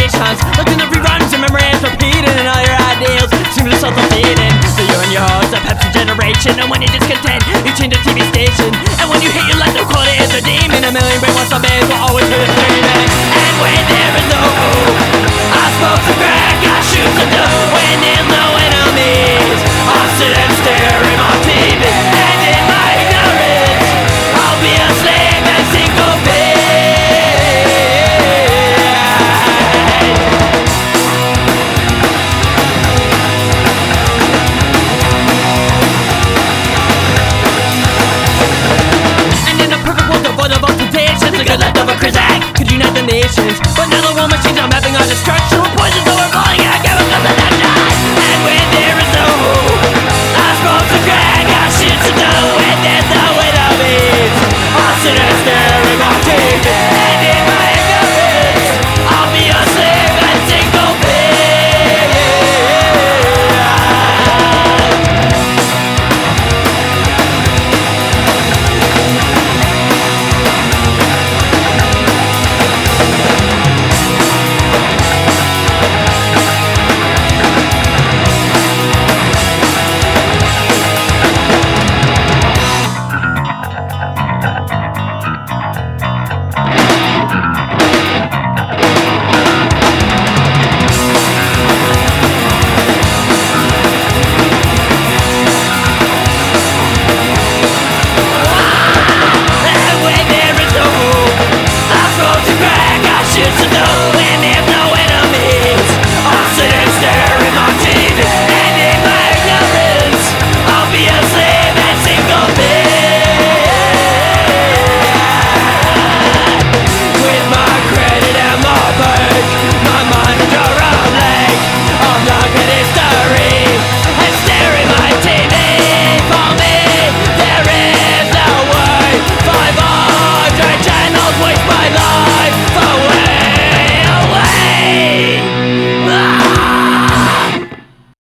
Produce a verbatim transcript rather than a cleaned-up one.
hallucinations. Like in the reruns and memories repeating, and all your ideals seem to self-defeating. So you and your host, a Pepsi generation, and when you're discontent, you change the T V station. And when you hate your life, they'll call it as a demon. A million brainwashed zombies will always hear it screaming. And when there is no hope, I smoke some crack, I shoot some dope. When there's no enemies, I'll sit and stare at my T V. And in my ignorance, I'll be a slave and syncopate. The good life of a Krizak could unite the nations, but now the war machines are mapping our destruction. Poisons